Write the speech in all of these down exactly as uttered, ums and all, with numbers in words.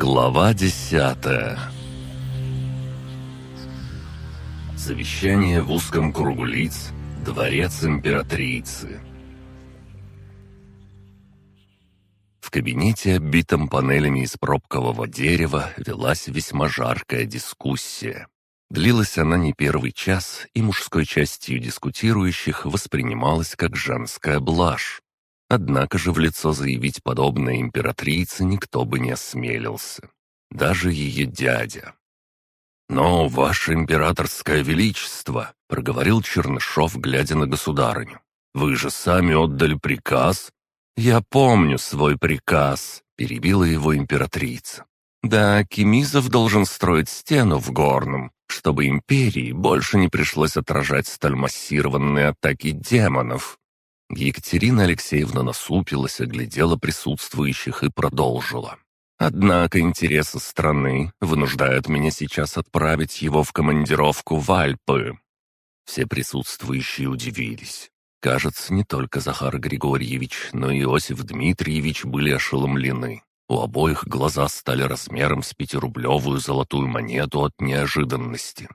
Глава десятая. Совещание в узком кругу лиц. Дворец императрицы. В кабинете, оббитом панелями из пробкового дерева, велась весьма жаркая дискуссия. Длилась она не первый час, и мужской частью дискутирующих воспринималась как женская блажь. Однако же в лицо заявить подобное императрице никто бы не осмелился. Даже ее дядя. «Но, ваше императорское величество», — проговорил Чернышов, глядя на государыню, — «вы же сами отдали приказ». «Я помню свой приказ», — перебила его императрица. «Да, Кемизов должен строить стену в Горном, чтобы империи больше не пришлось отражать столь массированные атаки демонов». Екатерина Алексеевна насупилась, оглядела присутствующих и продолжила. «Однако интересы страны вынуждают меня сейчас отправить его в командировку в Альпы». Все присутствующие удивились. Кажется, не только Захар Григорьевич, но и Иосиф Дмитриевич были ошеломлены. У обоих глаза стали размером с пятирублевую золотую монету от неожиданности.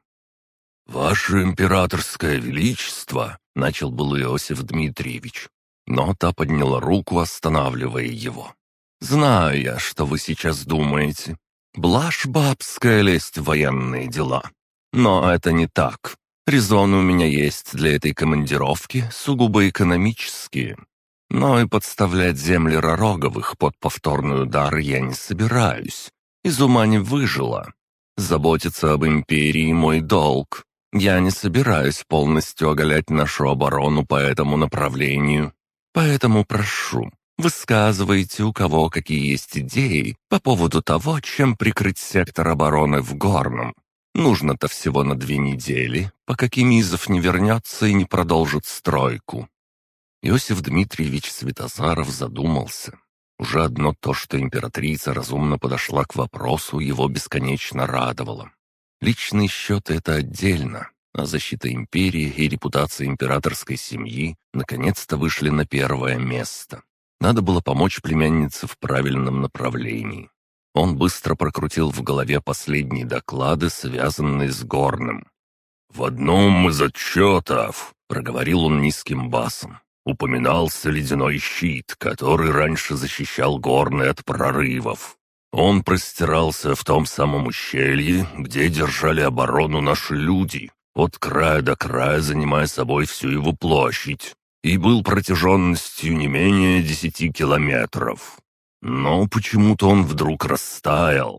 «Ваше императорское величество!» — начал был Иосиф Дмитриевич. Но та подняла руку, останавливая его. «Знаю я, что вы сейчас думаете. Блажь бабская лезть в военные дела. Но это не так. Резоны у меня есть для этой командировки сугубо экономические. Но и подставлять земли Ророговых под повторный удар я не собираюсь. Из ума не выжило. Заботиться об империи — мой долг. Я не собираюсь полностью оголять нашу оборону по этому направлению. Поэтому прошу, высказывайте, у кого какие есть идеи по поводу того, чем прикрыть сектор обороны в Горном. Нужно-то всего на две недели, пока Кемизов не вернется и не продолжит стройку». Иосиф Дмитриевич Святозаров задумался. Уже одно то, что императрица разумно подошла к вопросу, его бесконечно радовало. Личные счеты — это отдельно, а защита империи и репутация императорской семьи наконец-то вышли на первое место. Надо было помочь племяннице в правильном направлении. Он быстро прокрутил в голове последние доклады, связанные с Горным. «В одном из отчетов», — проговорил он низким басом, — упоминался ледяной щит, который раньше защищал Горный от прорывов. Он простирался в том самом ущелье, где держали оборону наши люди, от края до края занимая собой всю его площадь, и был протяженностью не менее десяти километров. Но почему-то он вдруг растаял.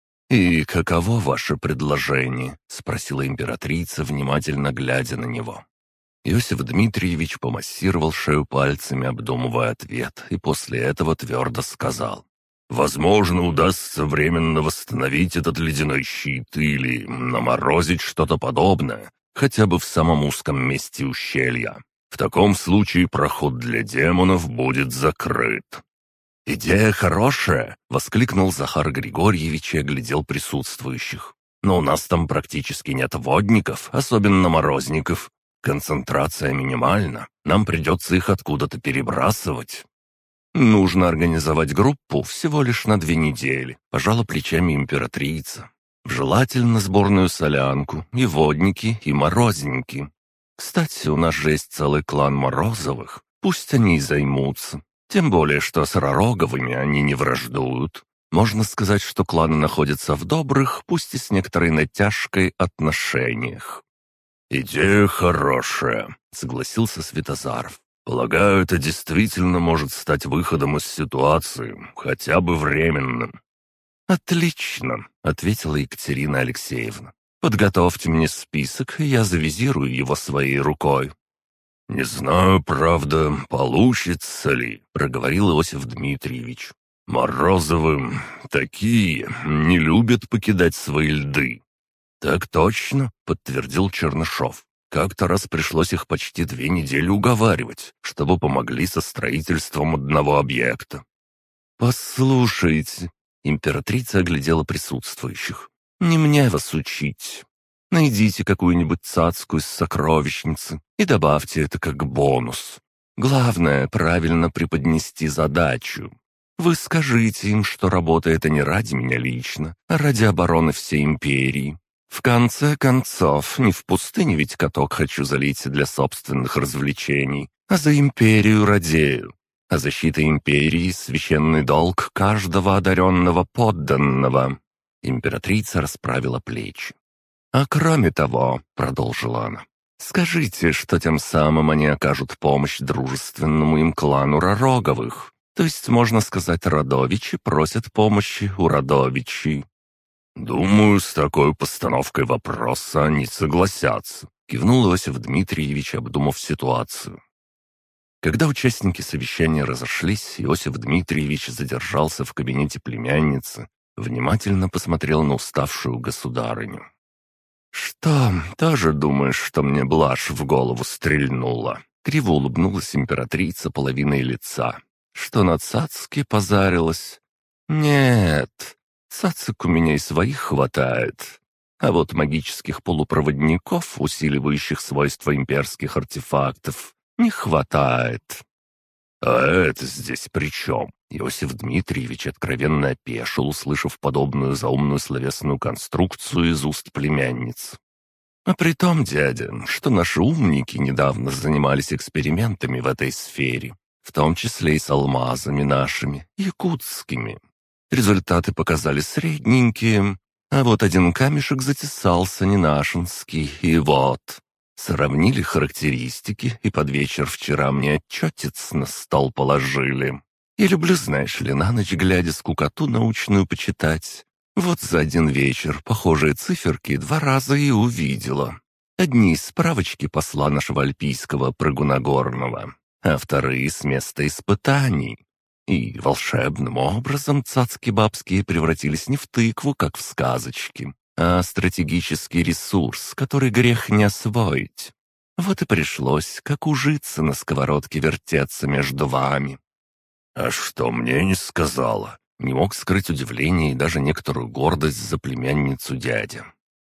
«И каково ваше предложение?» — спросила императрица, внимательно глядя на него. Иосиф Дмитриевич помассировал шею пальцами, обдумывая ответ, и после этого твердо сказал: «Возможно, удастся временно восстановить этот ледяной щит или наморозить что-то подобное, хотя бы в самом узком месте ущелья. В таком случае проход для демонов будет закрыт». «Идея хорошая!» — воскликнул Захар Григорьевич и оглядел присутствующих. «Но у нас там практически нет водников, особенно морозников. Концентрация минимальна, нам придется их откуда-то перебрасывать». «Нужно организовать группу всего лишь на две недели», — пожала плечами императрица. «Желательно сборную солянку, и водники, и морозники. Кстати, у нас же есть целый клан Морозовых, пусть они и займутся. Тем более, что с Ророговыми они не враждуют. Можно сказать, что кланы находятся в добрых, пусть и с некоторой натяжкой, отношениях». «Идея хорошая», — согласился Святозаров. «Полагаю, это действительно может стать выходом из ситуации, хотя бы временным». «Отлично», — ответила Екатерина Алексеевна. «Подготовьте мне список, и я завизирую его своей рукой». «Не знаю, правда, получится ли», — проговорил Иосиф Дмитриевич. «Морозовы такие не любят покидать свои льды». «Так точно», — подтвердил Чернышов. «Как-то раз пришлось их почти две недели уговаривать, чтобы помогли со строительством одного объекта». «Послушайте», — императрица оглядела присутствующих, — «не мне вас учить. Найдите какую-нибудь цацку из сокровищницы и добавьте это как бонус. Главное — правильно преподнести задачу. Вы скажите им, что работа это не ради меня лично, а ради обороны всей империи. В конце концов, не в пустыне ведь каток хочу залить для собственных развлечений, а за империю радею. А защита империи — священный долг каждого одаренного подданного». Императрица расправила плечи. «А кроме того», — продолжила она, — «скажите, что тем самым они окажут помощь дружественному им клану Ророговых. То есть, можно сказать, родовичи просят помощи у родовичей». «Думаю, с такой постановкой вопроса они согласятся», — кивнул Иосиф Дмитриевич, обдумав ситуацию. Когда участники совещания разошлись, Иосиф Дмитриевич задержался в кабинете племянницы, внимательно посмотрел на уставшую государыню. «Что, тоже думаешь, что мне блажь в голову стрельнула?» Криво улыбнулась императрица половиной лица. «Что на цацки позарилась?» «Нет, цацик у меня и своих хватает. А вот магических полупроводников, усиливающих свойства имперских артефактов, не хватает». «А это здесь при чем?» Иосиф Дмитриевич откровенно опешил, услышав подобную заумную словесную конструкцию из уст племянниц. «А при том, дядя, что наши умники недавно занимались экспериментами в этой сфере, в том числе и с алмазами нашими, якутскими. Результаты показали средненькие, а вот один камешек затесался не нашинский, и вот». Сравнили характеристики, и под вечер вчера мне отчетец на стол положили. Я люблю, знаешь ли, на ночь глядя скукоту научную почитать. Вот за один вечер похожие циферки два раза и увидела. Одни из справочки посла нашего альпийского прыгуногорного, а вторые с места испытаний. И волшебным образом цацки бабские превратились не в тыкву, как в сказочке, а стратегический ресурс, который грех не освоить. Вот и пришлось, как ужиться на сковородке вертеться между вами». «А что мне не сказала?» Не мог скрыть удивление и даже некоторую гордость за племянницу дядя.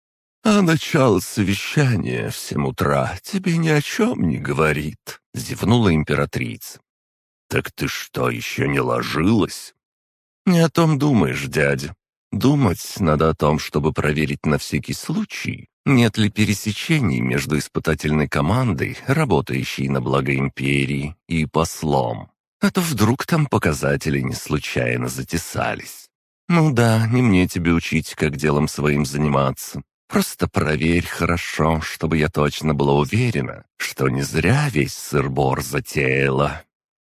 «А начало совещания в семь утра тебе ни о чем не говорит», — зевнула императрица. «Так ты что, еще не ложилась?» «Не о том думаешь, дядя. Думать надо о том, чтобы проверить на всякий случай, нет ли пересечений между испытательной командой, работающей на благо империи, и послом. А то вдруг там показатели не случайно затесались. Ну да, не мне тебе учить, как делом своим заниматься. Просто проверь хорошо, чтобы я точно была уверена, что не зря весь сыр-бор затеяла».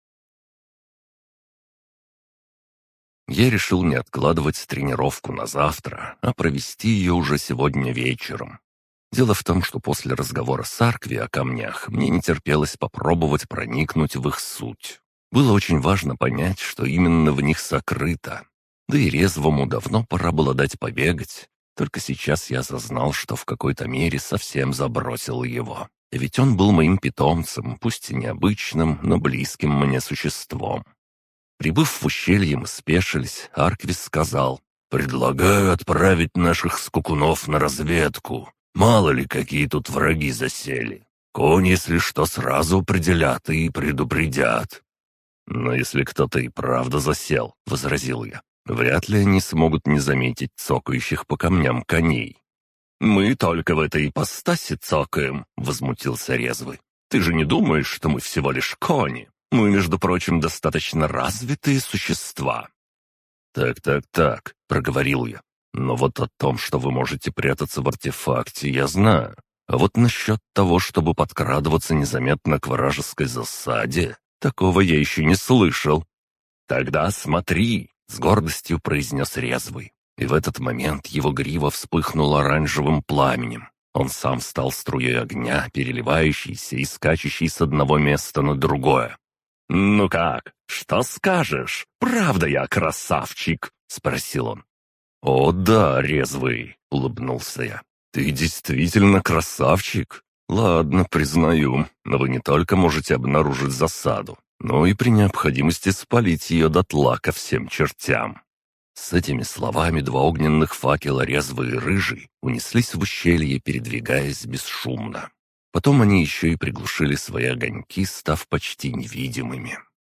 Я решил не откладывать тренировку на завтра, а провести ее уже сегодня вечером. Дело в том, что после разговора с Аркви о камнях мне не терпелось попробовать проникнуть в их суть. Было очень важно понять, что именно в них сокрыто. Да и резвому давно пора было дать побегать. Только сейчас я осознал, что в какой-то мере совсем забросил его. Ведь он был моим питомцем, пусть и необычным, но близким мне существом. Прибыв в ущелье, мы спешились, Арквис сказал: «Предлагаю отправить наших скукунов на разведку. Мало ли, какие тут враги засели. Конь, если что, сразу определят и предупредят». «Но если кто-то и правда засел», — возразил я, — «вряд ли они смогут не заметить цокающих по камням коней». «Мы только в этой ипостаси цокаем», — возмутился Резвый. «Ты же не думаешь, что мы всего лишь кони? Мы, между прочим, достаточно развитые существа». «Так-так-так», — проговорил я. «Но вот о том, что вы можете прятаться в артефакте, я знаю. А вот насчет того, чтобы подкрадываться незаметно к вражеской засаде, такого я еще не слышал». «Тогда смотри», — с гордостью произнес Резвый. И в этот момент его грива вспыхнула оранжевым пламенем. Он сам стал струей огня, переливающейся и скачущей с одного места на другое. «Ну как, что скажешь? Правда я красавчик?» — спросил он. «О да, Резвый», — улыбнулся я. «Ты действительно красавчик. Ладно, признаю, но вы не только можете обнаружить засаду, но и при необходимости спалить ее дотла ко всем чертям». С этими словами два огненных факела, Резвый и Рыжий, унеслись в ущелье, передвигаясь бесшумно. Потом они еще и приглушили свои огоньки, став почти невидимыми.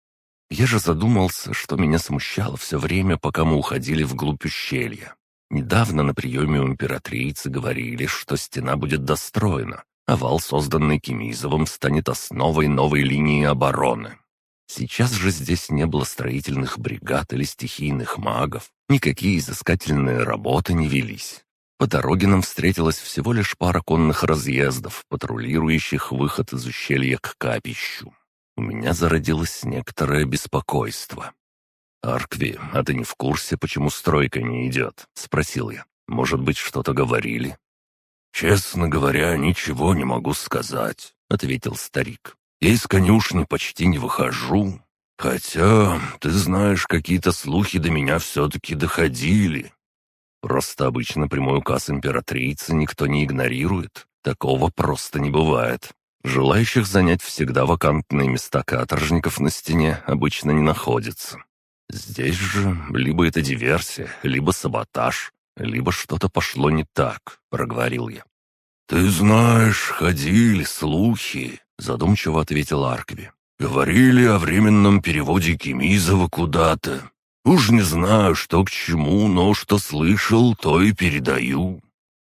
Я же задумался, что меня смущало все время, пока мы уходили вглубь ущелья. Недавно на приеме у императрицы говорили, что стена будет достроена, а вал, созданный Кемизовым, станет основой новой линии обороны. Сейчас же здесь не было строительных бригад или стихийных магов, никакие изыскательные работы не велись. По дороге нам встретилась всего лишь пара конных разъездов, патрулирующих выход из ущелья к капищу. У меня зародилось некоторое беспокойство. «Аркви, а ты не в курсе, почему стройка не идет?» — спросил я. «Может быть, что-то говорили?» «Честно говоря, ничего не могу сказать», — ответил старик. «Я из конюшни почти не выхожу. Хотя, ты знаешь, какие-то слухи до меня все-таки доходили». «Просто обычно прямой указ императрицы никто не игнорирует. Такого просто не бывает. Желающих занять всегда вакантные места каторжников на стене обычно не находится. Здесь же либо это диверсия, либо саботаж, либо что-то пошло не так», — проговорил я. «Ты знаешь, ходили слухи», — задумчиво ответил Аркви. «Говорили о временном переводе Кемизова куда-то. Уж не знаю, что к чему, но что слышал, то и передаю».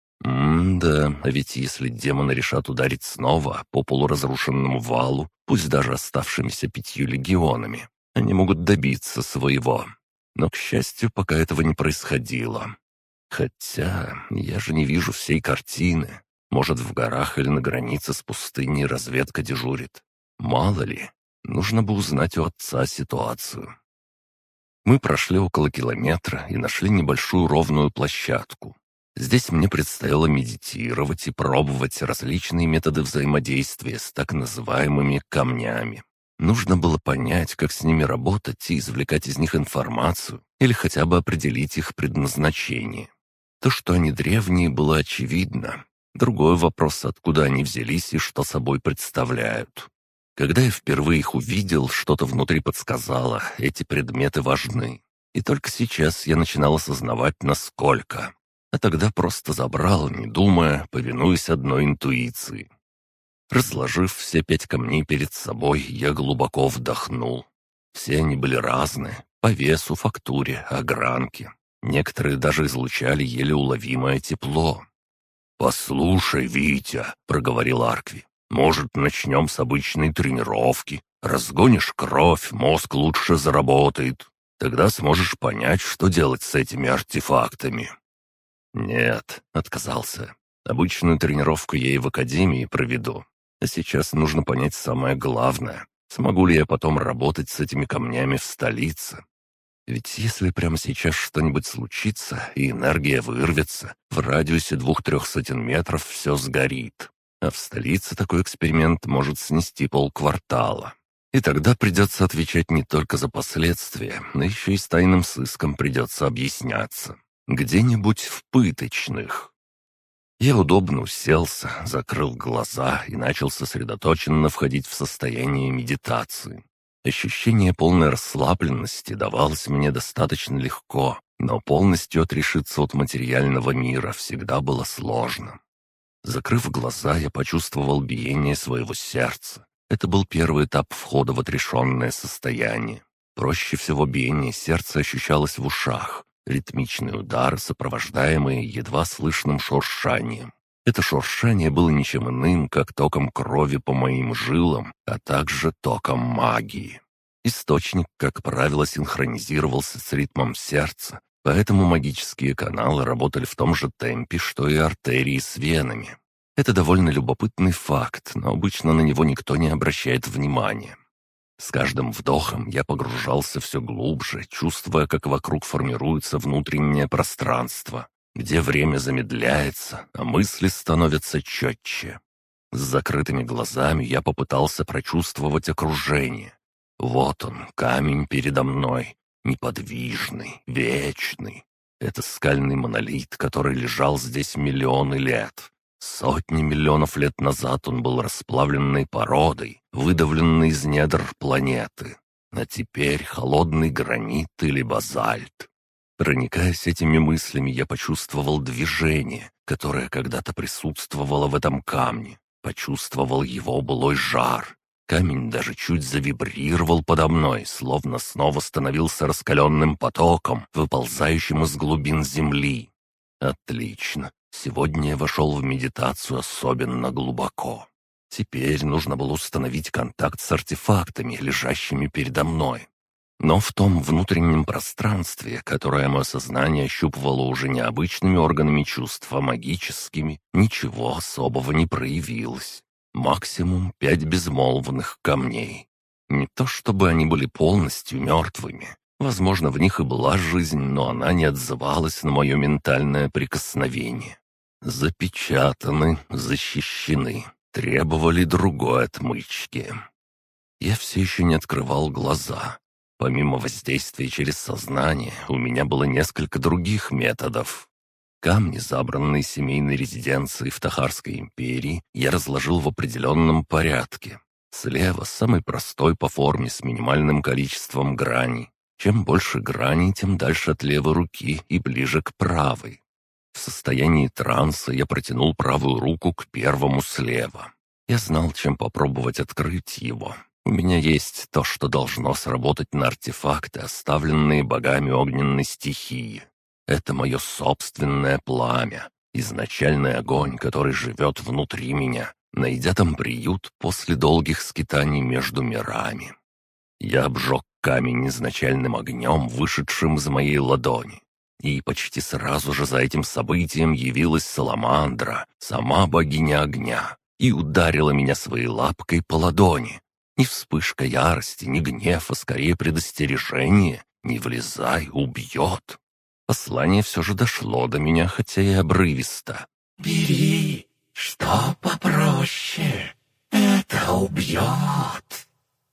«М-да, а ведь если демоны решат ударить снова по полуразрушенному валу, пусть даже оставшимися пятью легионами, они могут добиться своего. Но, к счастью, пока этого не происходило. Хотя я же не вижу всей картины. Может, в горах или на границе с пустыней разведка дежурит. Мало ли, нужно бы узнать у отца ситуацию». Мы прошли около километра и нашли небольшую ровную площадку. Здесь мне предстояло медитировать и пробовать различные методы взаимодействия с так называемыми камнями. Нужно было понять, как с ними работать и извлекать из них информацию, или хотя бы определить их предназначение. То, что они древние, было очевидно. Другой вопрос, откуда они взялись и что собой представляют. Когда я впервые их увидел, что-то внутри подсказало, эти предметы важны. И только сейчас я начинал осознавать, насколько. А тогда просто забрал, не думая, повинуясь одной интуиции. Разложив все пять камней перед собой, я глубоко вдохнул. Все они были разные, по весу, фактуре, огранке. Некоторые даже излучали еле уловимое тепло. «Послушай, Витя», — проговорил Аркви, — «может, начнем с обычной тренировки? Разгонишь кровь, мозг лучше заработает. Тогда сможешь понять, что делать с этими артефактами». «Нет», — отказался. «Обычную тренировку я и в академии проведу. А сейчас нужно понять самое главное. Смогу ли я потом работать с этими камнями в столице? Ведь если прямо сейчас что-нибудь случится, и энергия вырвется, в радиусе двух-трех сотен метров все сгорит. А в столице такой эксперимент может снести полквартала. И тогда придется отвечать не только за последствия, но еще и с тайным сыском придется объясняться. Где-нибудь в пыточных». Я удобно уселся, закрыл глаза и начал сосредоточенно входить в состояние медитации. Ощущение полной расслабленности давалось мне достаточно легко, но полностью отрешиться от материального мира всегда было сложно. Закрыв глаза, я почувствовал биение своего сердца. Это был первый этап входа в отрешенное состояние. Проще всего биение сердца ощущалось в ушах. Ритмичные удары, сопровождаемые едва слышным шуршанием. Это шуршание было ничем иным, как током крови по моим жилам, а также током магии. Источник, как правило, синхронизировался с ритмом сердца, поэтому магические каналы работали в том же темпе, что и артерии с венами. Это довольно любопытный факт, но обычно на него никто не обращает внимания. С каждым вдохом я погружался все глубже, чувствуя, как вокруг формируется внутреннее пространство, где время замедляется, а мысли становятся четче. С закрытыми глазами я попытался прочувствовать окружение. Вот он, камень передо мной, неподвижный, вечный. Это скальный монолит, который лежал здесь миллионы лет. Сотни миллионов лет назад он был расплавленной породой, выдавленной из недр планеты. А теперь холодный гранит или базальт. Проникаясь этими мыслями, я почувствовал движение, которое когда-то присутствовало в этом камне. Почувствовал его былой жар. Камень даже чуть завибрировал подо мной, словно снова становился раскаленным потоком, выползающим из глубин земли. Отлично. Сегодня я вошел в медитацию особенно глубоко. Теперь нужно было установить контакт с артефактами, лежащими передо мной. Но в том внутреннем пространстве, которое мое сознание ощупывало уже не обычными органами чувств, а магическими, ничего особого не проявилось. Максимум пять безмолвных камней. Не то чтобы они были полностью мертвыми. Возможно, в них и была жизнь, но она не отзывалась на мое ментальное прикосновение. Запечатаны, защищены, требовали другой отмычки. Я все еще не открывал глаза. Помимо воздействия через сознание, у меня было несколько других методов. Камни, забранные семейной резиденцией в Тахарской империи, я разложил в определенном порядке. Слева самый простой по форме с минимальным количеством граней. Чем больше граней, тем дальше от левой руки и ближе к правой. В состоянии транса я протянул правую руку к первому слева. Я знал, чем попробовать открыть его. У меня есть то, что должно сработать на артефакты, оставленные богами огненной стихии. Это мое собственное пламя, изначальный огонь, который живет внутри меня, найдя там приют после долгих скитаний между мирами. Я обжег камень изначальным огнем, вышедшим из моей ладони. И почти сразу же за этим событием явилась Саламандра, сама богиня огня, и ударила меня своей лапкой по ладони. Ни вспышка ярости, ни гнев, а скорее предостережение. «Не влезай, убьет». Послание все же дошло до меня, хотя и обрывисто. «Бери, что попроще, это убьет».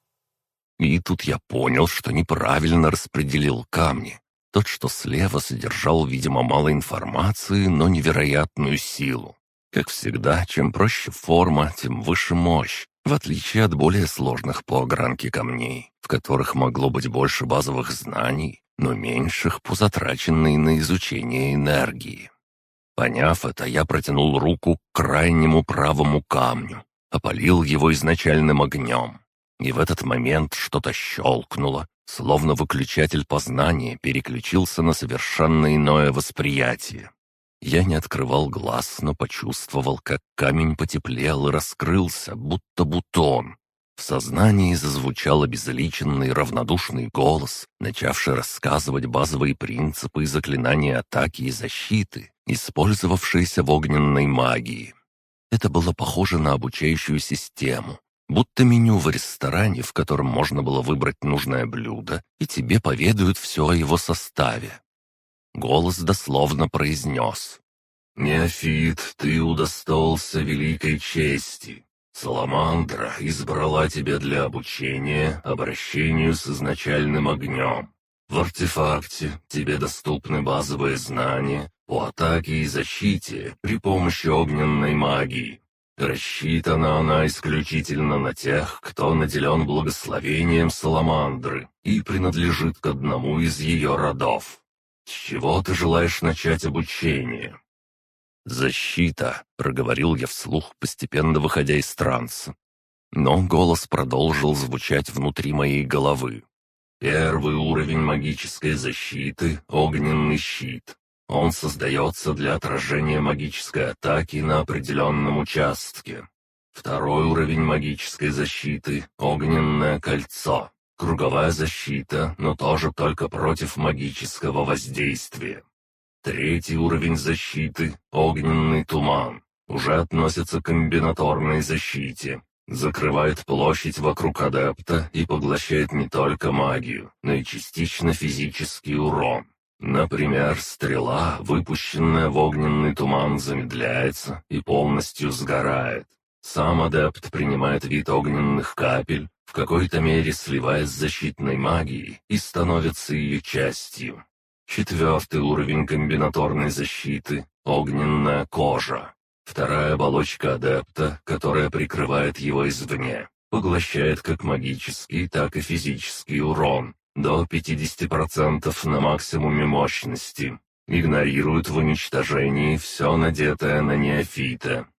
И тут я понял, что неправильно распределил камни. Тот, что слева, содержал, видимо, мало информации, но невероятную силу. Как всегда, чем проще форма, тем выше мощь, в отличие от более сложных по огранке камней, в которых могло быть больше базовых знаний, но меньших по затраченной на изучение энергии. Поняв это, я протянул руку к крайнему правому камню, опалил его изначальным огнем. И в этот момент что-то щелкнуло, словно выключатель познания переключился на совершенно иное восприятие. Я не открывал глаз, но почувствовал, как камень потеплел и раскрылся, будто бутон. В сознании зазвучал обезличенный равнодушный голос, начавший рассказывать базовые принципы и заклинания атаки и защиты, использовавшиеся в огненной магии. Это было похоже на обучающую систему, будто меню в ресторане, в котором можно было выбрать нужное блюдо, и тебе поведают все о его составе. Голос дословно произнес: «Неофит, ты удостоился великой чести. Саламандра избрала тебя для обучения обращению с изначальным огнем. В артефакте тебе доступны базовые знания по атаке и защите при помощи огненной магии. Рассчитана она исключительно на тех, кто наделен благословением Саламандры и принадлежит к одному из ее родов. С чего ты желаешь начать обучение?» «Защита», — проговорил я вслух, постепенно выходя из транса. Но голос продолжил звучать внутри моей головы. «Первый уровень магической защиты — огненный щит. Он создается для отражения магической атаки на определенном участке. Второй уровень магической защиты — огненное кольцо. Круговая защита, но тоже только против магического воздействия. Третий уровень защиты — огненный туман. Уже относится к комбинаторной защите. Закрывает площадь вокруг адепта и поглощает не только магию, но и частично физический урон. Например, стрела, выпущенная в огненный туман, замедляется и полностью сгорает. Сам адепт принимает вид огненных капель, в какой-то мере сливаясь с защитной магией и становится ее частью. Четвертый уровень комбинаторной защиты — огненная кожа. Вторая оболочка адепта, которая прикрывает его извне, поглощает как магический, так и физический урон до пятидесяти процентов на максимуме мощности. Игнорирует в уничтожении все надетое на неофита.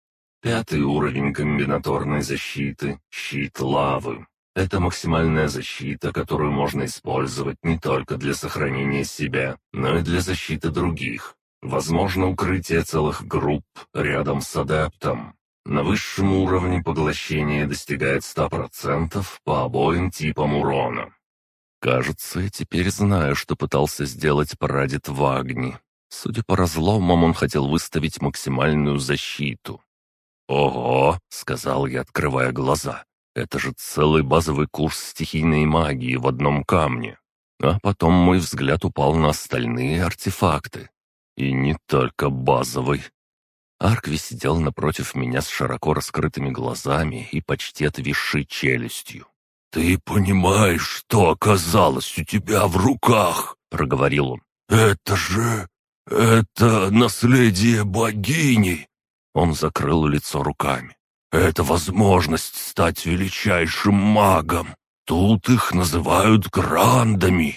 Пятый уровень комбинаторной защиты — щит лавы. Это максимальная защита, которую можно использовать не только для сохранения себя, но и для защиты других. Возможно укрытие целых групп рядом с адептом. На высшем уровне поглощение достигает ста процентов по обоим типам урона. Кажется, я теперь знаю, что пытался сделать прадед Вагни. Судя по разломам, он хотел выставить максимальную защиту. «Ого!» — сказал я, открывая глаза. «Это же целый базовый курс стихийной магии в одном камне». А потом мой взгляд упал на остальные артефакты. И не только базовый. Аркви сидел напротив меня с широко раскрытыми глазами и почти отвисшей челюстью. «Ты понимаешь, что оказалось у тебя в руках?» — проговорил он. «Это же... это наследие богини!» Он закрыл лицо руками. «Это возможность стать величайшим магом. Тут их называют грандами».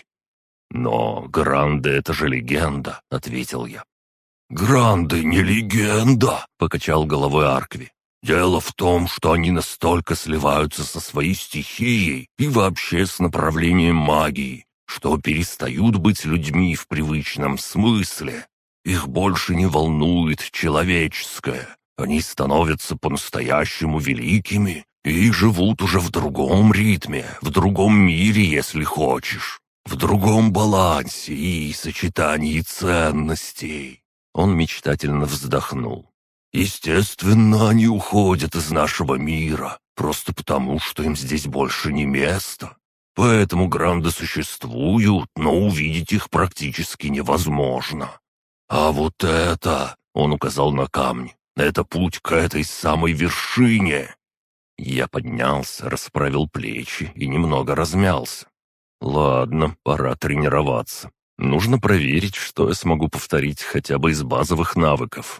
«Но гранды — это же легенда», — ответил я. «Гранды не легенда», — покачал головой Аркви. «Дело в том, что они настолько сливаются со своей стихией и вообще с направлением магии, что перестают быть людьми в привычном смысле. Их больше не волнует человеческое. Они становятся по-настоящему великими и живут уже в другом ритме, в другом мире, если хочешь, в другом балансе и сочетании ценностей». Он мечтательно вздохнул. «Естественно, они уходят из нашего мира, просто потому, что им здесь больше не место. Поэтому гранды существуют, но увидеть их практически невозможно. А вот это, — он указал на камни, — это путь к этой самой вершине». Я поднялся, расправил плечи и немного размялся. «Ладно, пора тренироваться. Нужно проверить, что я смогу повторить хотя бы из базовых навыков».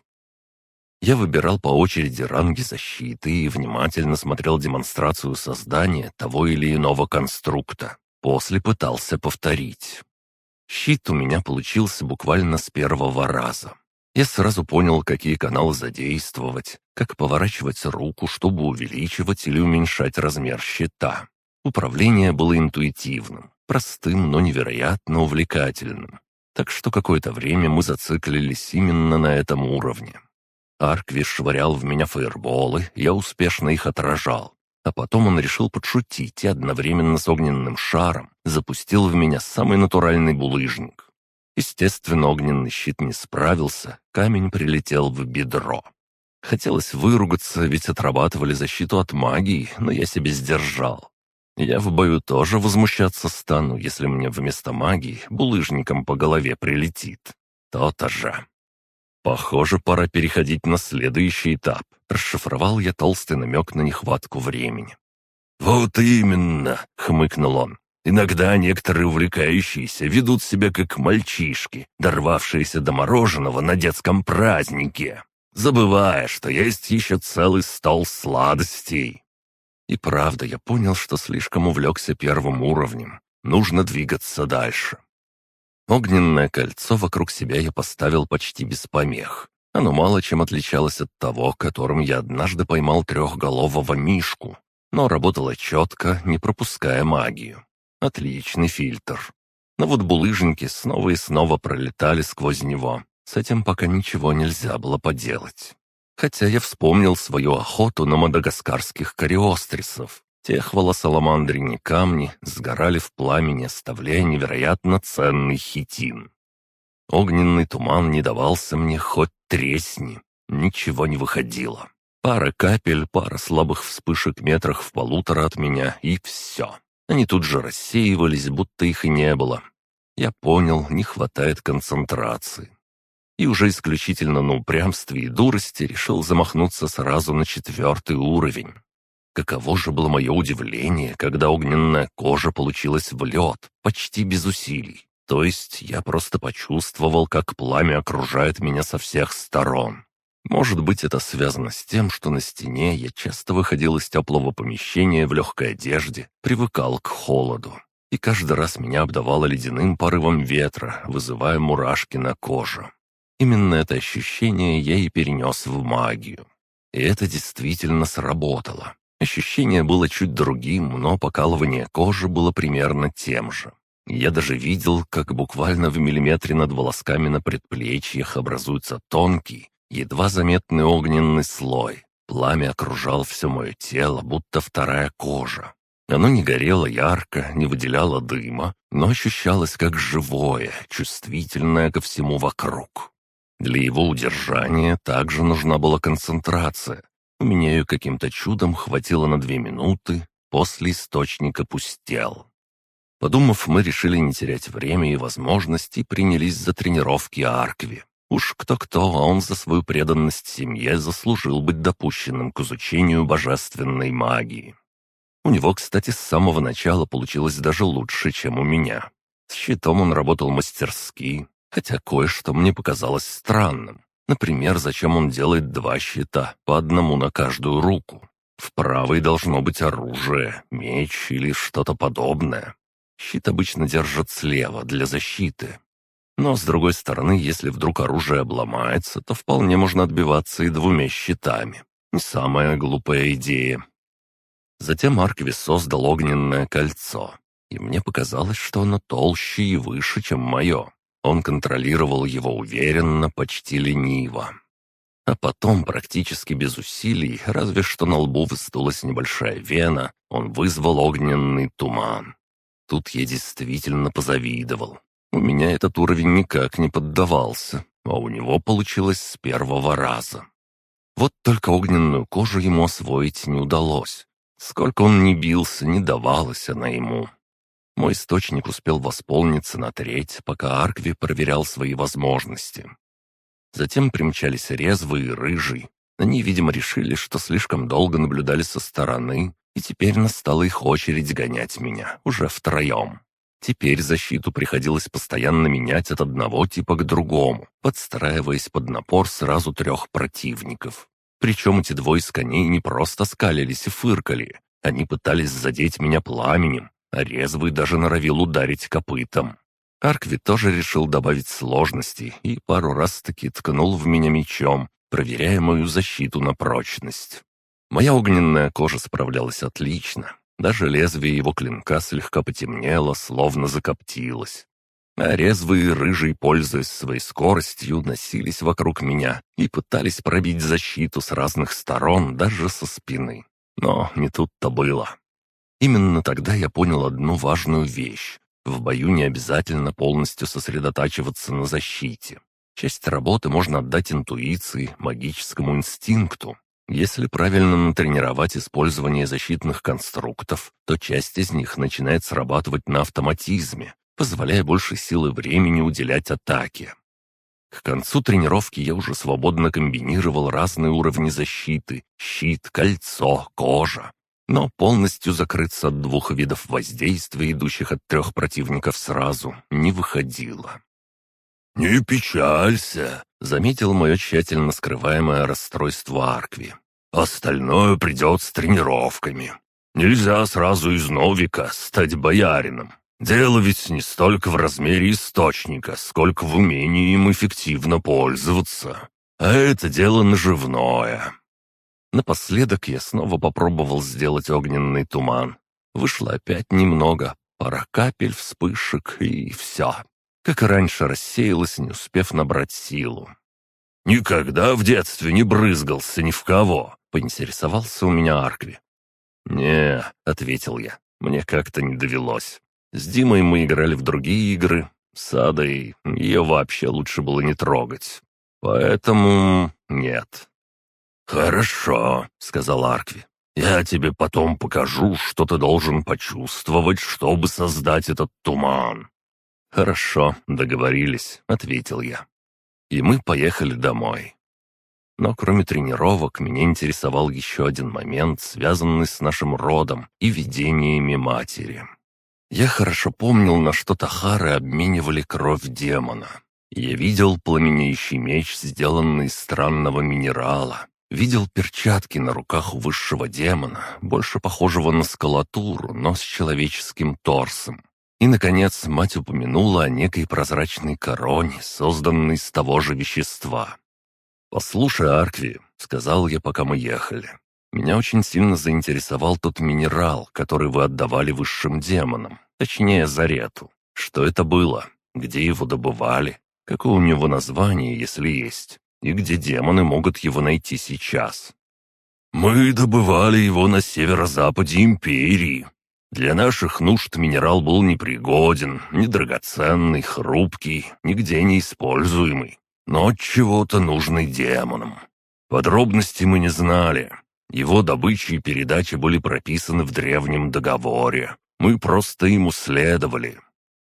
Я выбирал по очереди ранги защиты и внимательно смотрел демонстрацию создания того или иного конструкта. После пытался повторить. Щит у меня получился буквально с первого раза. Я сразу понял, какие каналы задействовать, как поворачивать руку, чтобы увеличивать или уменьшать размер щита. Управление было интуитивным, простым, но невероятно увлекательным. Так что какое-то время мы зациклились именно на этом уровне. Аркви швырял в меня фаерболы, я успешно их отражал. А потом он решил подшутить и одновременно с огненным шаром запустил в меня самый натуральный булыжник. Естественно, огненный щит не справился, камень прилетел в бедро. Хотелось выругаться, ведь отрабатывали защиту от магии, но я себя сдержал. Я в бою тоже возмущаться стану, если мне вместо магии булыжником по голове прилетит. То-то же. Похоже, пора переходить на следующий этап. Расшифровал я толстый намек на нехватку времени. «Вот именно», — хмыкнул он. «Иногда некоторые увлекающиеся ведут себя как мальчишки, дорвавшиеся до мороженого на детском празднике, забывая, что есть еще целый стол сладостей». И правда, я понял, что слишком увлекся первым уровнем. Нужно двигаться дальше. Огненное кольцо вокруг себя я поставил почти без помех. Оно мало чем отличалось от того, которым я однажды поймал трехголового мишку, но работало четко, не пропуская магию. Отличный фильтр. Но вот булыжники снова и снова пролетали сквозь него. С этим пока ничего нельзя было поделать. Хотя я вспомнил свою охоту на мадагаскарских кориострисов. Те хвалосаламандрини камни сгорали в пламени, оставляя невероятно ценный хитин. Огненный туман не давался мне хоть тресни. Ничего не выходило. Пара капель, пара слабых вспышек метрах в полутора от меня, и все. Они тут же рассеивались, будто их и не было. Я понял, не хватает концентрации. И уже исключительно на упрямстве и дурости решил замахнуться сразу на четвертый уровень. Каково же было мое удивление, когда огненная кожа получилась в лед, почти без усилий. То есть я просто почувствовал, как пламя окружает меня со всех сторон. Может быть, это связано с тем, что на стене я часто выходил из теплого помещения в легкой одежде, привыкал к холоду. И каждый раз меня обдавало ледяным порывом ветра, вызывая мурашки на коже. Именно это ощущение я и перенес в магию. И это действительно сработало. Ощущение было чуть другим, но покалывание кожи было примерно тем же. Я даже видел, как буквально в миллиметре над волосками на предплечьях образуется тонкий, едва заметный огненный слой. Пламя окружало все мое тело, будто вторая кожа. Оно не горело ярко, не выделяло дыма, но ощущалось как живое, чувствительное ко всему вокруг. Для его удержания также нужна была концентрация. У меня ее каким-то чудом хватило на две минуты, после источник опустел. Подумав, мы решили не терять время и возможности и принялись за тренировки Аркви. Уж кто-кто, а он за свою преданность семье заслужил быть допущенным к изучению божественной магии. У него, кстати, с самого начала получилось даже лучше, чем у меня. С щитом он работал мастерски, хотя кое-что мне показалось странным. Например, зачем он делает два щита, по одному на каждую руку? В правой должно быть оружие, меч или что-то подобное. Щит обычно держат слева для защиты. Но, с другой стороны, если вдруг оружие обломается, то вполне можно отбиваться и двумя щитами. Не самая глупая идея. Затем Аркви создал огненное кольцо, и мне показалось, что оно толще и выше, чем мое. Он контролировал его уверенно, почти лениво. А потом, практически без усилий, разве что на лбу вздулась небольшая вена, он вызвал огненный туман. Тут я действительно позавидовал. У меня этот уровень никак не поддавался, а у него получилось с первого раза. Вот только огненную кожу ему освоить не удалось. Сколько он ни бился, не давалась она ему. Мой источник успел восполниться на треть, пока Аркви проверял свои возможности. Затем примчались резвый и рыжий. Они, видимо, решили, что слишком долго наблюдали со стороны, и теперь настала их очередь гонять меня, уже втроем. Теперь защиту приходилось постоянно менять от одного типа к другому, подстраиваясь под напор сразу трех противников. Причем эти двое с коней не просто скалились и фыркали, они пытались задеть меня пламенем, а резвый даже норовил ударить копытом. Аркви тоже решил добавить сложности и пару раз таки ткнул в меня мечом, проверяя мою защиту на прочность. Моя огненная кожа справлялась отлично, даже лезвие его клинка слегка потемнело, словно закоптилось. А резвые и рыжий, пользуясь своей скоростью, носились вокруг меня и пытались пробить защиту с разных сторон, даже со спины. Но не тут-то было. Именно тогда я понял одну важную вещь. В бою не обязательно полностью сосредотачиваться на защите. Часть работы можно отдать интуиции, магическому инстинкту. Если правильно натренировать использование защитных конструктов, то часть из них начинает срабатывать на автоматизме, позволяя больше сил и времени уделять атаке. К концу тренировки я уже свободно комбинировал разные уровни защиты – щит, кольцо, кожа. Но полностью закрыться от двух видов воздействия, идущих от трех противников сразу, не выходило. «Не печалься», — заметил мое тщательно скрываемое расстройство Аркви. «Остальное придет с тренировками. Нельзя сразу из новика стать боярином. Дело ведь не столько в размере источника, сколько в умении им эффективно пользоваться. А это дело наживное». Напоследок я снова попробовал сделать огненный туман. Вышло опять немного, пара капель, вспышек и все. Как и раньше, рассеялось, не успев набрать силу. «Никогда в детстве не брызгался ни в кого», — поинтересовался у меня Аркви. «Не», — ответил я, — «мне как-то не довелось. С Димой мы играли в другие игры, с Адой ее вообще лучше было не трогать. Поэтому нет». «Хорошо», — сказал Аркви. «Я тебе потом покажу, что ты должен почувствовать, чтобы создать этот туман». «Хорошо, договорились», — ответил я. И мы поехали домой. Но кроме тренировок, меня интересовал еще один момент, связанный с нашим родом и видениями матери. Я хорошо помнил, на что Тахары обменивали кровь демона. Я видел пламенеющий меч, сделанный из странного минерала. Видел перчатки на руках у высшего демона, больше похожего на скалатуру, но с человеческим торсом. И, наконец, мать упомянула о некой прозрачной короне, созданной из того же вещества. «Послушай, Аркви, — сказал я, пока мы ехали. «Меня очень сильно заинтересовал тот минерал, который вы отдавали высшим демонам, точнее, Зарету. Что это было? Где его добывали? Какое у него название, если есть? И где демоны могут его найти сейчас?» «Мы добывали его на северо-западе Империи. Для наших нужд минерал был непригоден, недрагоценный, хрупкий, нигде не используемый, но от чего-то нужный демонам. Подробностей мы не знали. Его добыча и передача были прописаны в древнем договоре. Мы просто ему следовали».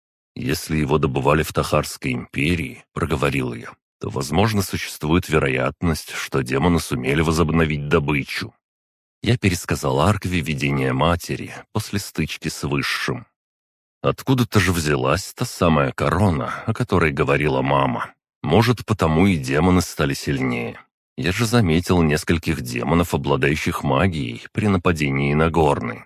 «Если его добывали в Тахарской империи, — проговорил я, — то, возможно, существует вероятность, что демоны сумели возобновить добычу». Я пересказал Аркве видение матери после стычки с Высшим. Откуда-то же взялась та самая корона, о которой говорила мама. Может, потому и демоны стали сильнее. Я же заметил нескольких демонов, обладающих магией, при нападении на Горный.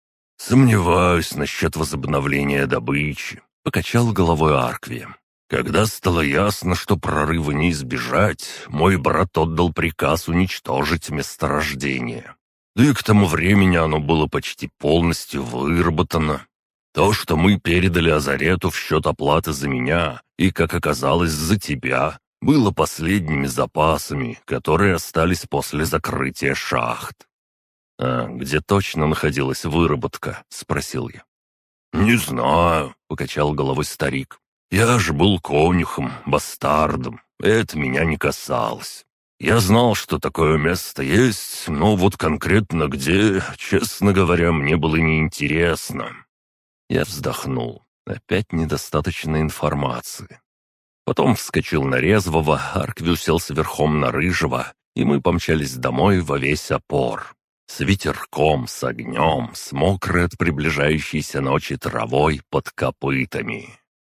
«Сомневаюсь насчет возобновления добычи», — покачал головой Аркви. «Когда стало ясно, что прорыва не избежать, мой брат отдал приказ уничтожить месторождение. Да и к тому времени оно было почти полностью выработано. То, что мы передали Азарету в счет оплаты за меня и, как оказалось, за тебя, было последними запасами, которые остались после закрытия шахт». «А где точно находилась выработка?» — спросил я. «Не знаю», — покачал головой старик. «Я же был конюхом, бастардом. Это меня не касалось. Я знал, что такое место есть, но вот конкретно где, честно говоря, мне было неинтересно». Я вздохнул. Опять недостаточно информации. Потом вскочил на резвого, Аркви уселся верхом на рыжего, и мы помчались домой во весь опор. С ветерком, с огнем, с мокрой от приближающейся ночи травой под копытами.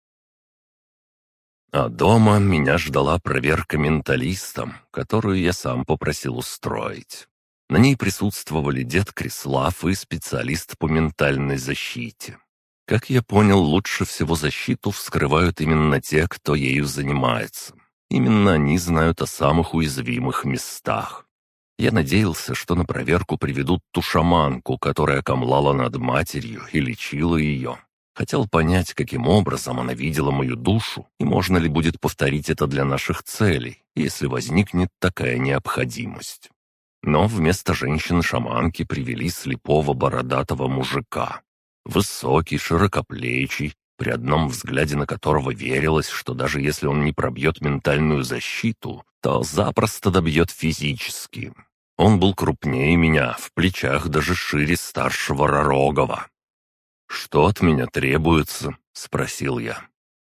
А дома меня ждала проверка менталистом, которую я сам попросил устроить. На ней присутствовали дед Крислав и специалист по ментальной защите. Как я понял, лучше всего защиту вскрывают именно те, кто ею занимается. Именно они знают о самых уязвимых местах. Я надеялся, что на проверку приведут ту шаманку, которая камлала над матерью и лечила ее. Хотел понять, каким образом она видела мою душу, и можно ли будет повторить это для наших целей, если возникнет такая необходимость. Но вместо женщины-шаманки привели слепого бородатого мужика. Высокий, широкоплечий, при одном взгляде на которого верилось, что даже если он не пробьет ментальную защиту, то запросто добьет физически. Он был крупнее меня, в плечах даже шире старшего Ророгова. «Что от меня требуется?» — спросил я.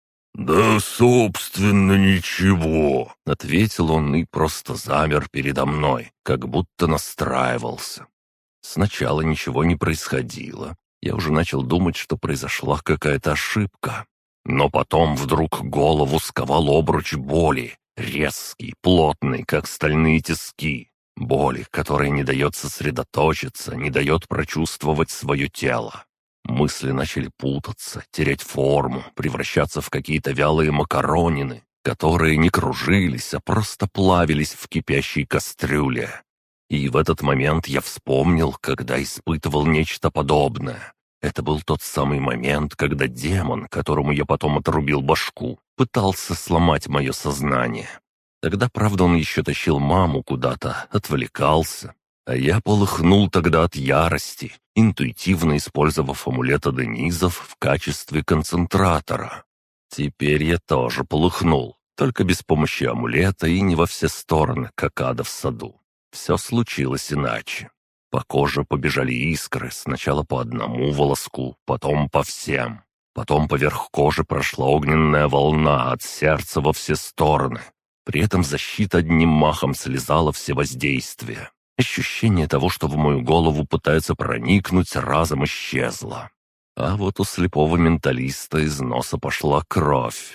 «Да, собственно, ничего», — ответил он и просто замер передо мной, как будто настраивался. Сначала ничего не происходило. Я уже начал думать, что произошла какая-то ошибка. Но потом вдруг голову сковал обруч боли, резкий, плотный, как стальные тиски. Боли, которая не дает сосредоточиться, не дает прочувствовать свое тело. Мысли начали путаться, терять форму, превращаться в какие-то вялые макаронины, которые не кружились, а просто плавились в кипящей кастрюле. И в этот момент я вспомнил, когда испытывал нечто подобное. Это был тот самый момент, когда демон, которому я потом отрубил башку, пытался сломать мое сознание. Тогда, правда, он еще тащил маму куда-то, отвлекался. А я полыхнул тогда от ярости, интуитивно использовав амулет Аденизов в качестве концентратора. Теперь я тоже полыхнул, только без помощи амулета и не во все стороны, как ада в саду. Все случилось иначе. По коже побежали искры, сначала по одному волоску, потом по всем. Потом поверх кожи прошла огненная волна от сердца во все стороны. При этом защита одним махом слезала все воздействия. Ощущение того, что в мою голову пытаются проникнуть, разом исчезло. А вот у слепого менталиста из носа пошла кровь.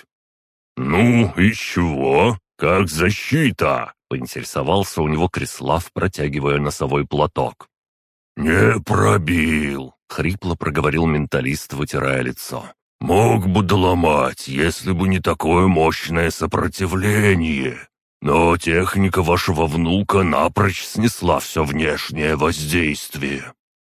«Ну и чего? Как защита?» — поинтересовался у него Крислав, протягивая носовой платок. «Не пробил», — хрипло проговорил менталист, вытирая лицо. «Мог бы доломать, если бы не такое мощное сопротивление. Но техника вашего внука напрочь снесла все внешнее воздействие.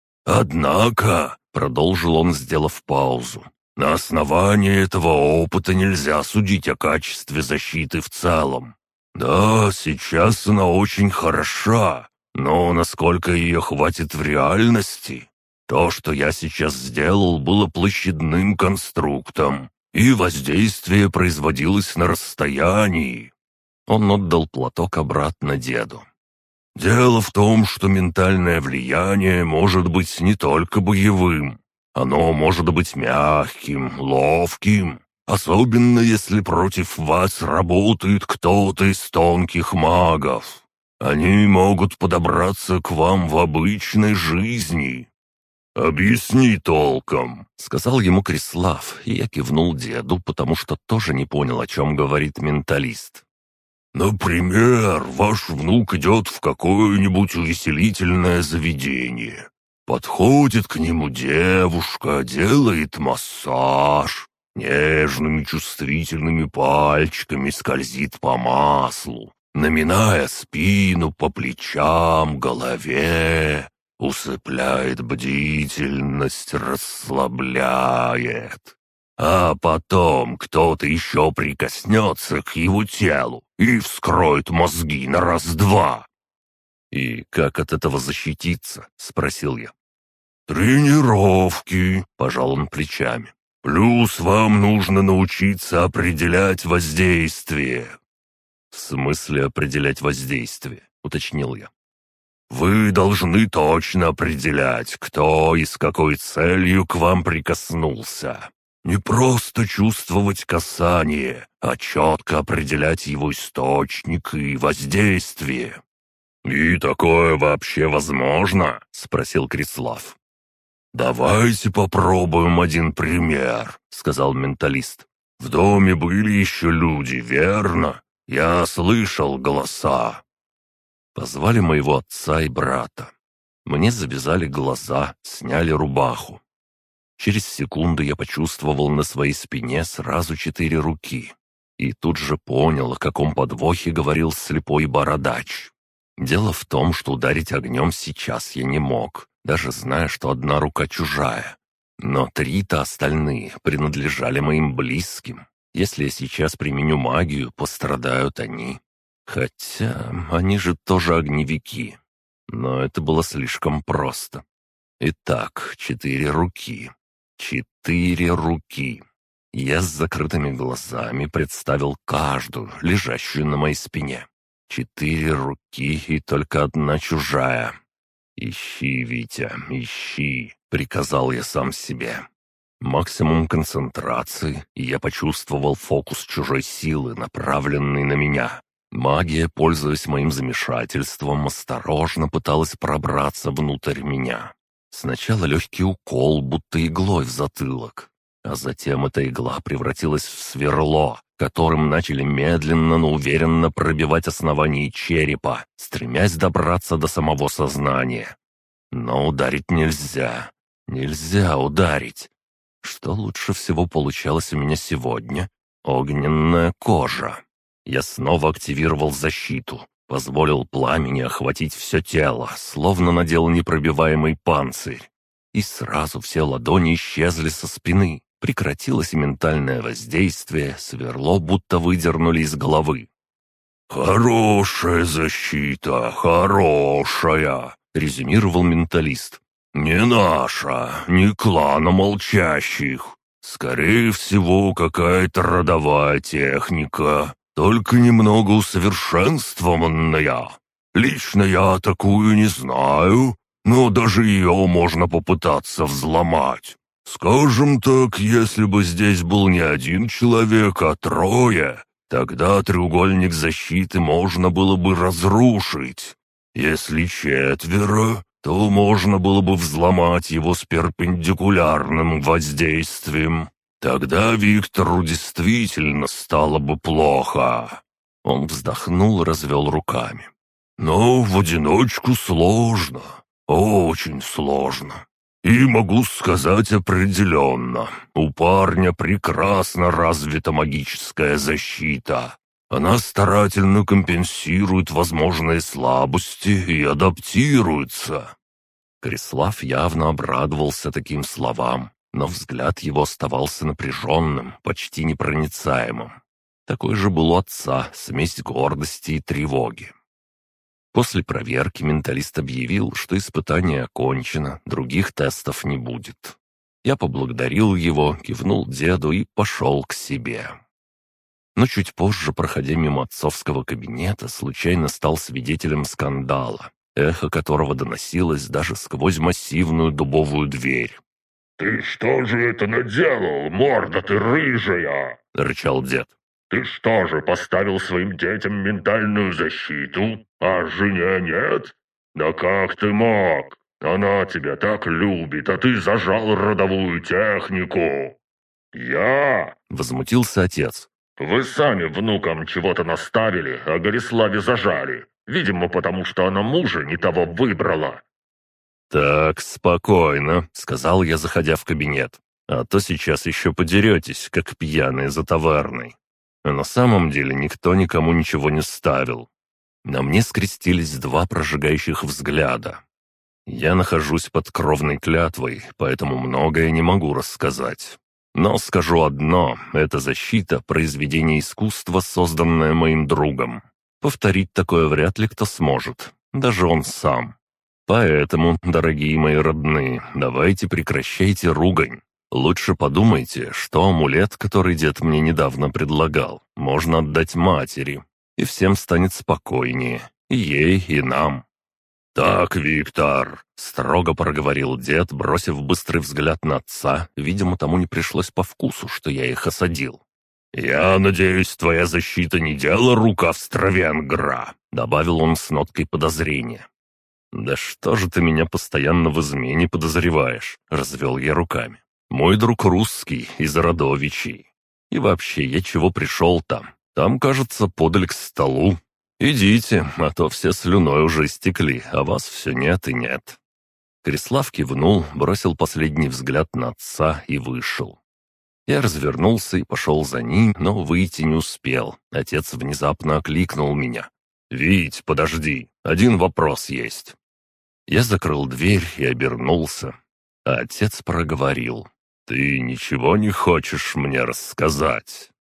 Однако, — продолжил он, сделав паузу, — на основании этого опыта нельзя судить о качестве защиты в целом. Да, сейчас она очень хороша, но насколько ее хватит в реальности? То, что я сейчас сделал, было площадным конструктом, и воздействие производилось на расстоянии. Он отдал платок обратно деду. Дело в том, что ментальное влияние может быть не только боевым. Оно может быть мягким, ловким, особенно если против вас работает кто-то из тонких магов. Они могут подобраться к вам в обычной жизни. «Объясни толком», — сказал ему Крислав, и я кивнул деду, потому что тоже не понял, о чем говорит менталист. «Например, ваш внук идет в какое-нибудь увеселительное заведение. Подходит к нему девушка, делает массаж, нежными чувствительными пальчиками скользит по маслу, наминая спину по плечам, голове, усыпляет бдительность, расслабляет. А потом кто-то еще прикоснется к его телу и вскроет мозги на раз-два». «И как от этого защититься?» — спросил я. «Тренировки», — пожал он плечами. «Плюс вам нужно научиться определять воздействие». «В смысле определять воздействие?» — уточнил я. «Вы должны точно определять, кто и с какой целью к вам прикоснулся. Не просто чувствовать касание, а четко определять его источник и воздействие». «И такое вообще возможно?» — спросил Крислав. «Давайте попробуем один пример», — сказал менталист. «В доме были еще люди, верно? Я слышал голоса». Позвали моего отца и брата. Мне завязали глаза, сняли рубаху. Через секунду я почувствовал на своей спине сразу четыре руки. И тут же понял, о каком подвохе говорил слепой бородач. Дело в том, что ударить огнем сейчас я не мог, даже зная, что одна рука чужая. Но три-то остальные принадлежали моим близким. Если я сейчас применю магию, пострадают они. Хотя они же тоже огневики. Но это было слишком просто. Итак, четыре руки. Четыре руки. Я с закрытыми глазами представил каждую, лежащую на моей спине. Четыре руки и только одна чужая. «Ищи, Витя, ищи», — приказал я сам себе. Максимум концентрации, и я почувствовал фокус чужой силы, направленный на меня. Магия, пользуясь моим замешательством, осторожно пыталась пробраться внутрь меня. Сначала легкий укол, будто иглой в затылок, а затем эта игла превратилась в сверло, которым начали медленно, но уверенно пробивать основание черепа, стремясь добраться до самого сознания. Но ударить нельзя. Нельзя ударить. Что лучше всего получалось у меня сегодня? Огненная кожа. Я снова активировал защиту, позволил пламени охватить все тело, словно надел непробиваемый панцирь. И сразу все ладони исчезли со спины. Прекратилось и ментальное воздействие, сверло будто выдернули из головы. «Хорошая защита, хорошая», — резюмировал менталист. «Не наша, не клана молчащих. Скорее всего, какая-то родовая техника, только немного усовершенствованная. Лично я такую не знаю, но даже ее можно попытаться взломать. Скажем так, если бы здесь был не один человек, а трое, тогда треугольник защиты можно было бы разрушить. Если четверо, то можно было бы взломать его с перпендикулярным воздействием. Тогда Виктору действительно стало бы плохо». Он вздохнул и развел руками. «Но в одиночку сложно, очень сложно. И могу сказать определенно, у парня прекрасно развита магическая защита. Она старательно компенсирует возможные слабости и адаптируется». Крислав явно обрадовался таким словам, но взгляд его оставался напряженным, почти непроницаемым. Такой же был у отца, смесь гордости и тревоги. После проверки менталист объявил, что испытание окончено, других тестов не будет. Я поблагодарил его, кивнул деду и пошел к себе. Но чуть позже, проходя мимо отцовского кабинета, случайно стал свидетелем скандала, эхо которого доносилось даже сквозь массивную дубовую дверь. «Ты что же это наделал, морда ты рыжая?» — рычал дед. «Ты что же поставил своим детям ментальную защиту, а жене нет? Да как ты мог? Она тебя так любит, а ты зажал родовую технику!» «Я?» — возмутился отец. «Вы сами внукам чего-то наставили, а Гориславе зажали. Видимо, потому что она мужа не того выбрала». «Так, спокойно», — сказал я, заходя в кабинет. «А то сейчас еще подеретесь, как пьяные за таверной». А на самом деле никто никому ничего не ставил. На мне скрестились два прожигающих взгляда. Я нахожусь под кровной клятвой, поэтому многое не могу рассказать. Но скажу одно — это защита — произведение искусства, созданное моим другом. Повторить такое вряд ли кто сможет, даже он сам. Поэтому, дорогие мои родные, давайте прекращайте ругань. Лучше подумайте, что амулет, который дед мне недавно предлагал, можно отдать матери, и всем станет спокойнее, и ей, и нам. «Так, Виктор», — строго проговорил дед, бросив быстрый взгляд на отца, видимо, тому не пришлось по вкусу, что я их осадил. «Я надеюсь, твоя защита не дело рук Австро-Венгра», — добавил он с ноткой подозрения. «Да что же ты меня постоянно в измене подозреваешь?» — развел я руками. «Мой друг русский, из Родовичей. И вообще, я чего пришел там? Там, кажется, подали к столу. Идите, а то все слюной уже истекли, а вас все нет и нет». Крислав кивнул, бросил последний взгляд на отца и вышел. Я развернулся и пошел за ним, но выйти не успел. Отец внезапно окликнул меня. «Вить, подожди, один вопрос есть». Я закрыл дверь и обернулся. А отец проговорил. «Ты ничего не хочешь мне рассказать?»